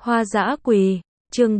Hoa dã quỳ, chương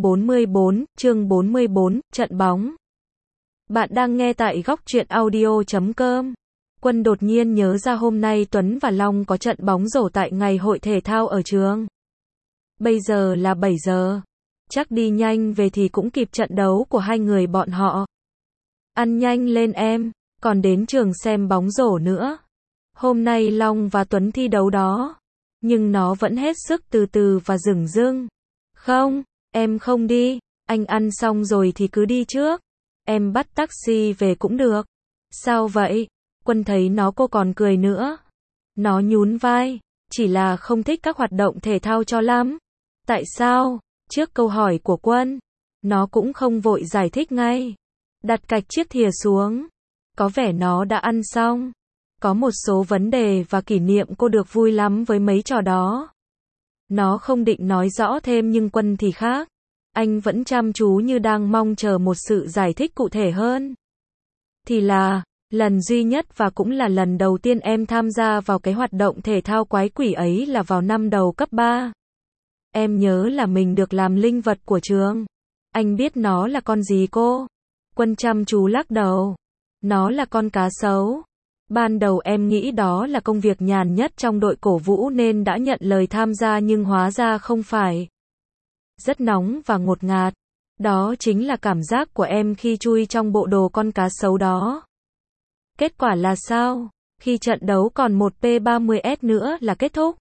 44, trận bóng. Bạn đang nghe tại góc truyện audio.com. Quân đột nhiên nhớ ra hôm nay Tuấn và Long có trận bóng rổ tại ngày hội thể thao ở trường. Bây giờ là 7 giờ. Chắc đi nhanh về thì cũng kịp trận đấu của hai người bọn họ. Ăn nhanh lên em, còn đến trường xem bóng rổ nữa. Hôm nay Long và Tuấn thi đấu đó. Nhưng nó vẫn hết sức từ từ và dửng dưng. Không, em không đi, anh ăn xong rồi thì cứ đi trước. Em bắt taxi về cũng được. Sao vậy? Quân thấy nó cô còn cười nữa. Nó nhún vai, chỉ là không thích các hoạt động thể thao cho lắm. Tại sao? Trước câu hỏi của Quân, nó cũng không vội giải thích ngay. Đặt cạch chiếc thìa xuống. Có vẻ nó đã ăn xong. Có một số vấn đề và kỷ niệm cô được vui lắm với mấy trò đó. Nó không định nói rõ thêm nhưng Quân thì khác. Anh vẫn chăm chú như đang mong chờ một sự giải thích cụ thể hơn. Thì là, lần duy nhất và cũng là lần đầu tiên em tham gia vào cái hoạt động thể thao quái quỷ ấy là vào năm đầu cấp 3. Em nhớ là mình được làm linh vật của trường. Anh biết nó là con gì cô? Quân chăm chú lắc đầu. Nó là con cá sấu. Ban đầu em nghĩ đó là công việc nhàn nhất trong đội cổ vũ nên đã nhận lời tham gia nhưng hóa ra không phải. Rất nóng và ngột ngạt. Đó chính là cảm giác của em khi chui trong bộ đồ con cá sấu đó. Kết quả là sao? Khi trận đấu còn một P30S nữa là kết thúc.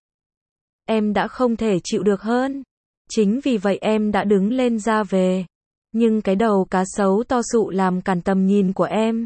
Em đã không thể chịu được hơn. Chính vì vậy em đã đứng lên ra về. Nhưng cái đầu cá sấu to sụ làm cản tầm nhìn của em.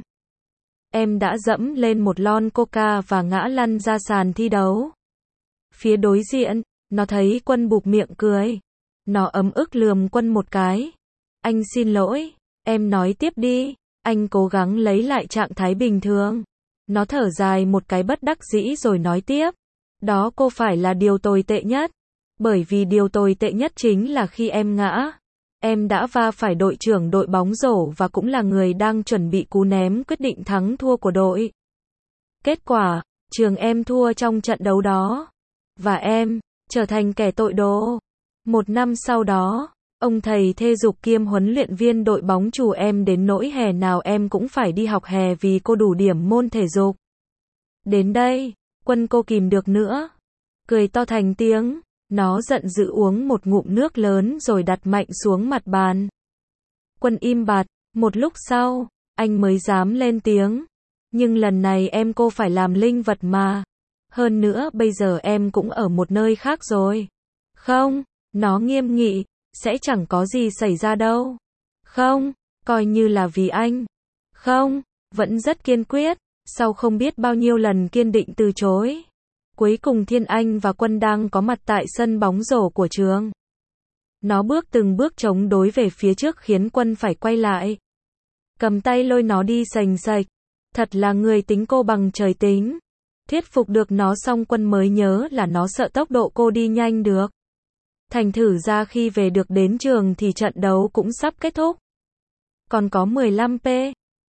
Em đã dẫm lên một lon coca và ngã lăn ra sàn thi đấu. Phía đối diện, nó thấy Quân bụp miệng cười. Nó ấm ức lườm Quân một cái. Anh xin lỗi, em nói tiếp đi. Anh cố gắng lấy lại trạng thái bình thường. Nó thở dài một cái bất đắc dĩ rồi nói tiếp. Đó cô phải là điều tồi tệ nhất. Bởi vì điều tồi tệ nhất chính là khi em ngã. Em đã va phải đội trưởng đội bóng rổ và cũng là người đang chuẩn bị cú ném quyết định thắng thua của đội. Kết quả, trường em thua trong trận đấu đó. Và em, trở thành kẻ tội đồ. Một năm sau đó, ông thầy thể dục kiêm huấn luyện viên đội bóng trù em đến nỗi hè nào em cũng phải đi học hè vì cô đủ điểm môn thể dục. Đến đây, Quân cô kìm được nữa. Cười to thành tiếng. Nó giận dữ uống một ngụm nước lớn rồi đặt mạnh xuống mặt bàn. Quân im bặt, một lúc sau, anh mới dám lên tiếng. Nhưng lần này em cô phải làm linh vật mà. Hơn nữa bây giờ em cũng ở một nơi khác rồi. Không, nó nghiêm nghị, sẽ chẳng có gì xảy ra đâu. Không, coi như là vì anh. Không, vẫn rất kiên quyết, sau không biết bao nhiêu lần kiên định từ chối. Cuối cùng Thiên Anh và Quân đang có mặt tại sân bóng rổ của trường. Nó bước từng bước chống đối về phía trước khiến Quân phải quay lại. Cầm tay lôi nó đi sành sạch. Thật là người tính cô bằng trời tính. Thuyết phục được nó xong Quân mới nhớ là nó sợ tốc độ cô đi nhanh được. Thành thử ra khi về được đến trường thì trận đấu cũng sắp kết thúc. Còn có 15P,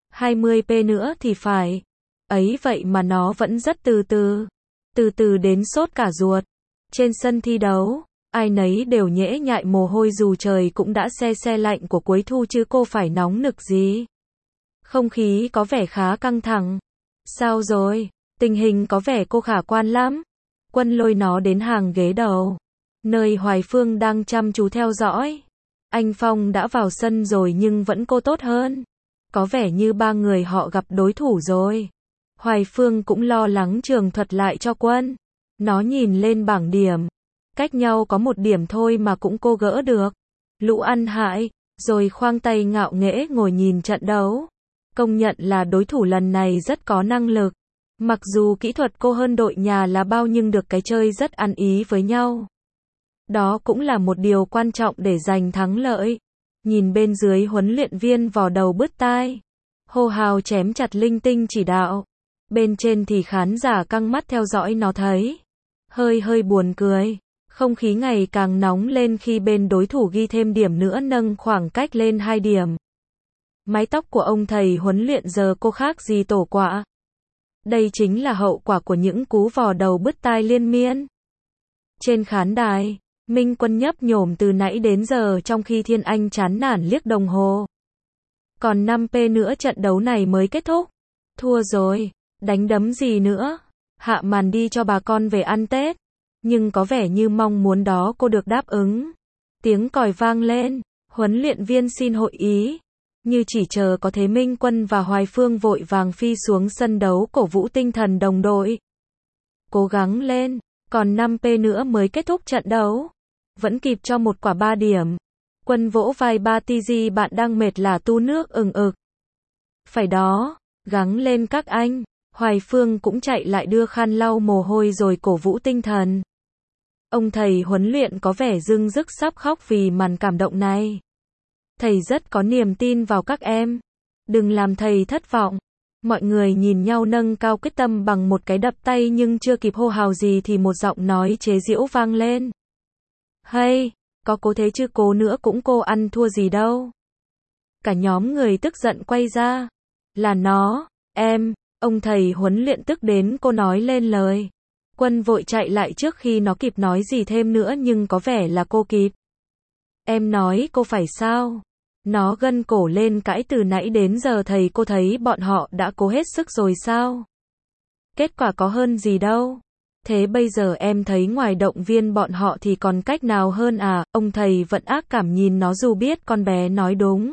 20P nữa thì phải. Ấy vậy mà nó vẫn rất từ từ. Từ từ đến sốt cả ruột. Trên sân thi đấu, ai nấy đều nhễ nhại mồ hôi dù trời cũng đã se lạnh của cuối thu chứ cô phải nóng nực gì. Không khí có vẻ khá căng thẳng. Sao rồi? Tình hình có vẻ cô khả quan lắm. Quân lôi nó đến hàng ghế đầu. Nơi Hoài Phương đang chăm chú theo dõi. Anh Phong đã vào sân rồi nhưng vẫn cô tốt hơn. Có vẻ như ba người họ gặp đối thủ rồi. Hoài Phương cũng lo lắng trường thuật lại cho Quân. Nó nhìn lên bảng điểm. Cách nhau có một điểm thôi mà cũng cô gỡ được. Lũ ăn hại, rồi khoang tay ngạo nghễ ngồi nhìn trận đấu. Công nhận là đối thủ lần này rất có năng lực. Mặc dù kỹ thuật cô hơn đội nhà là bao nhưng được cái chơi rất ăn ý với nhau. Đó cũng là một điều quan trọng để giành thắng lợi. Nhìn bên dưới huấn luyện viên vò đầu bứt tai. Hô hào chém chặt linh tinh chỉ đạo. Bên trên thì khán giả căng mắt theo dõi nó thấy. Hơi buồn cười. Không khí ngày càng nóng lên khi bên đối thủ ghi thêm điểm nữa nâng khoảng cách lên 2 điểm. Mái tóc của ông thầy huấn luyện giờ cô khác gì tổ quạ. Đây chính là hậu quả của những cú vò đầu bứt tai liên miên. Trên khán đài, Minh Quân nhấp nhổm từ nãy đến giờ trong khi Thiên Anh chán nản liếc đồng hồ. Còn 5p nữa trận đấu này mới kết thúc. Thua rồi, đánh đấm gì nữa. Hạ màn đi cho bà con về ăn Tết. Nhưng có vẻ như mong muốn đó cô được đáp ứng. Tiếng còi vang lên, huấn luyện viên xin hội ý. Như chỉ chờ có thế Minh Quân và Hoài Phương vội vàng phi xuống sân đấu cổ vũ tinh thần đồng đội. Cố gắng lên, còn 5p nữa mới kết thúc trận đấu. Vẫn kịp cho một quả 3 điểm. Quân vỗ vai Batizi, bạn đang mệt là tu nước ừng ực. Phải đó, gắng lên các anh. Hoài Phương cũng chạy lại đưa khăn lau mồ hôi rồi cổ vũ tinh thần. Ông thầy huấn luyện có vẻ rưng rức sắp khóc vì màn cảm động này. Thầy rất có niềm tin vào các em. Đừng làm thầy thất vọng. Mọi người nhìn nhau nâng cao quyết tâm bằng một cái đập tay nhưng chưa kịp hô hào gì thì một giọng nói chế giễu vang lên. Hay, có cố thế chứ cố nữa cũng cô ăn thua gì đâu. Cả nhóm người tức giận quay ra. Là nó, em, ông thầy huấn luyện tức đến cô nói lên lời. Quân vội chạy lại trước khi nó kịp nói gì thêm nữa nhưng có vẻ là cô kịp. Em nói cô phải sao? Nó gân cổ lên cãi từ nãy đến giờ thầy cô thấy bọn họ đã cố hết sức rồi sao? Kết quả có hơn gì đâu. Thế bây giờ em thấy ngoài động viên bọn họ thì còn cách nào hơn à? Ông thầy vẫn ác cảm nhìn nó dù biết con bé nói đúng.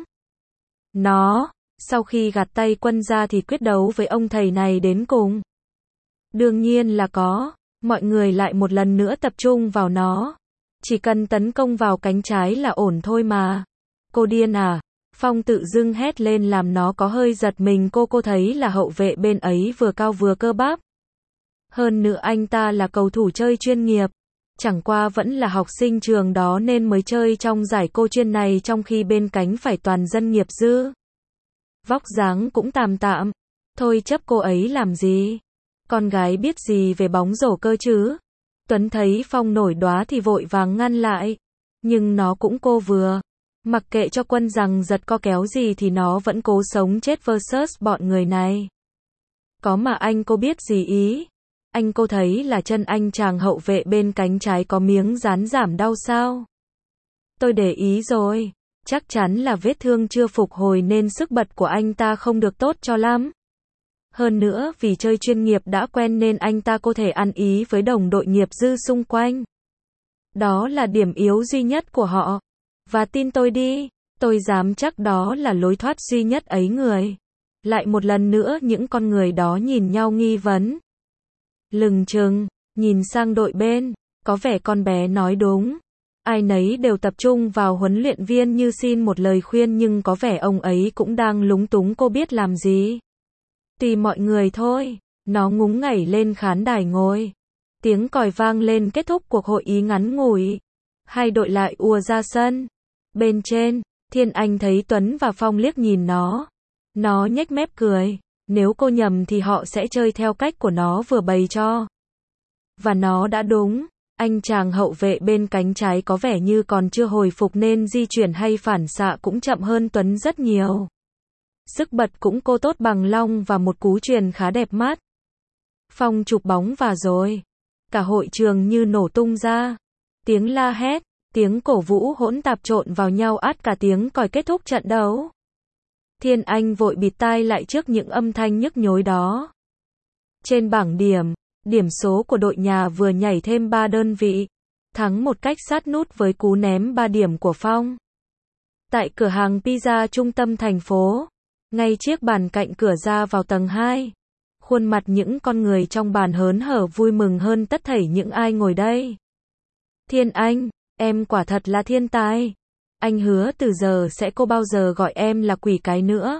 Nó, sau khi gạt tay Quân ra thì quyết đấu với ông thầy này đến cùng. Đương nhiên là có. Mọi người lại một lần nữa tập trung vào nó. Chỉ cần tấn công vào cánh trái là ổn thôi mà. Cô điên à? Phong tự dưng hét lên làm nó có hơi giật mình. Cô thấy là hậu vệ bên ấy vừa cao vừa cơ bắp. Hơn nữa anh ta là cầu thủ chơi chuyên nghiệp. Chẳng qua vẫn là học sinh trường đó nên mới chơi trong giải cô chuyên này trong khi bên cánh phải toàn dân nghiệp dư. Vóc dáng cũng tạm tạm. Thôi chấp cô ấy làm gì? Con gái biết gì về bóng rổ cơ chứ? Tuấn thấy Phong nổi đoá thì vội vàng ngăn lại. Nhưng nó cũng cô vừa. Mặc kệ cho Quân rằng giật co kéo gì thì nó vẫn cố sống chết versus bọn người này. Có mà anh cô biết gì ý? Anh cô thấy là chân anh chàng hậu vệ bên cánh trái có miếng dán giảm đau sao? Tôi để ý rồi. Chắc chắn là vết thương chưa phục hồi nên sức bật của anh ta không được tốt cho lắm. Hơn nữa vì chơi chuyên nghiệp đã quen nên anh ta có thể ăn ý với đồng đội nghiệp dư xung quanh. Đó là điểm yếu duy nhất của họ. Và tin tôi đi, tôi dám chắc đó là lối thoát duy nhất ấy người. Lại một lần nữa những con người đó nhìn nhau nghi vấn. Lừng chừng, nhìn sang đội bên, có vẻ con bé nói đúng. Ai nấy đều tập trung vào huấn luyện viên như xin một lời khuyên nhưng có vẻ ông ấy cũng đang lúng túng cô biết làm gì. Tùy mọi người thôi, nó ngúng ngẩy lên khán đài ngồi. Tiếng còi vang lên kết thúc cuộc hội ý ngắn ngủi. Hai đội lại ùa ra sân. Bên trên, Thiên Anh thấy Tuấn và Phong liếc nhìn nó. Nó nhếch mép cười. Nếu cô nhầm thì họ sẽ chơi theo cách của nó vừa bày cho. Và nó đã đúng. Anh chàng hậu vệ bên cánh trái có vẻ như còn chưa hồi phục nên di chuyển hay phản xạ cũng chậm hơn Tuấn rất nhiều. Sức bật cũng cô tốt bằng Long và một cú chuyền khá đẹp mắt. Phong chụp bóng vào rồi. Cả hội trường như nổ tung ra. Tiếng la hét, tiếng cổ vũ hỗn tạp trộn vào nhau át cả tiếng còi kết thúc trận đấu. Thiên Anh vội bịt tai lại trước những âm thanh nhức nhối đó. Trên bảng điểm, điểm số của đội nhà vừa nhảy thêm 3 đơn vị. Thắng một cách sát nút với cú ném 3 điểm của Phong. Tại cửa hàng pizza trung tâm thành phố, ngay chiếc bàn cạnh cửa ra vào tầng 2. Khuôn mặt những con người trong bàn hớn hở vui mừng hơn tất thảy những ai ngồi đây. Thiên Anh, em quả thật là thiên tài. Anh hứa từ giờ sẽ không bao giờ gọi em là quỷ cái nữa.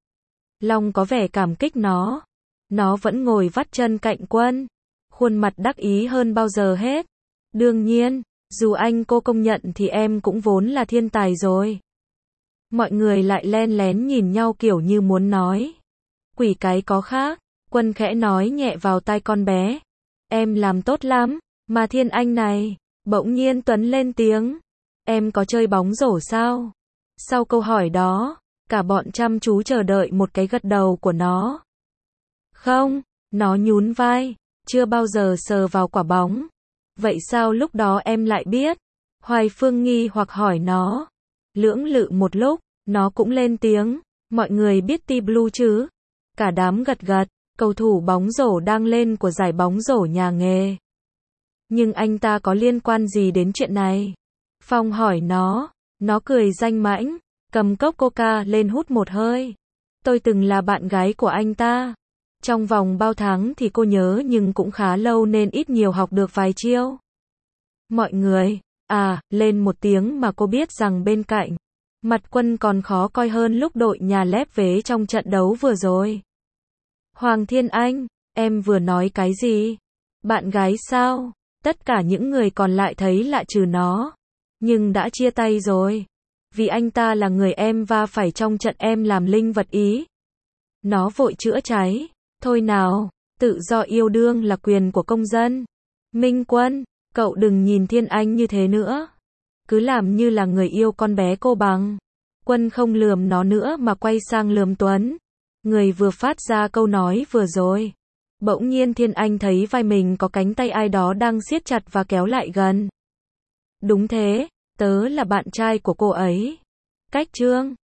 Long có vẻ cảm kích nó. Nó vẫn ngồi vắt chân cạnh Quân. Khuôn mặt đắc ý hơn bao giờ hết. Đương nhiên, dù anh cô công nhận thì em cũng vốn là thiên tài rồi. Mọi người lại len lén nhìn nhau kiểu như muốn nói. Quỷ cái có khác. Quân khẽ nói nhẹ vào tai con bé. Em làm tốt lắm, mà Thiên Anh này. Bỗng nhiên Tuấn lên tiếng. Em có chơi bóng rổ sao? Sau câu hỏi đó, cả bọn chăm chú chờ đợi một cái gật đầu của nó. Không, nó nhún vai. Chưa bao giờ sờ vào quả bóng. Vậy sao lúc đó em lại biết? Hoài Phương nghi hoặc hỏi nó. Lưỡng lự một lúc, nó cũng lên tiếng. Mọi người biết T Blue chứ? Cả đám gật gật, cầu thủ bóng rổ đang lên của giải bóng rổ nhà nghề. Nhưng anh ta có liên quan gì đến chuyện này? Phong hỏi nó cười danh mãnh, cầm cốc coca lên hút một hơi. Tôi từng là bạn gái của anh ta. Trong vòng bao tháng thì cô nhớ nhưng cũng khá lâu nên ít nhiều học được vài chiêu. Mọi người, lên một tiếng mà cô biết rằng bên cạnh, mặt Quân còn khó coi hơn lúc đội nhà lép vế trong trận đấu vừa rồi. Hoàng Thiên Anh, em vừa nói cái gì? Bạn gái sao? Tất cả những người còn lại thấy lạ trừ nó. Nhưng đã chia tay rồi. Vì anh ta là người em va phải trong trận em làm linh vật ý. Nó vội chữa cháy. Thôi nào, tự do yêu đương là quyền của công dân. Minh Quân, cậu đừng nhìn Thiên Anh như thế nữa. Cứ làm như là người yêu con bé cô bằng. Quân không lườm nó nữa mà quay sang lườm Tuấn. Người vừa phát ra câu nói vừa rồi. Bỗng nhiên Thiên Anh thấy vai mình có cánh tay ai đó đang siết chặt và kéo lại gần. Đúng thế, tớ là bạn trai của cô ấy. Cách Trương.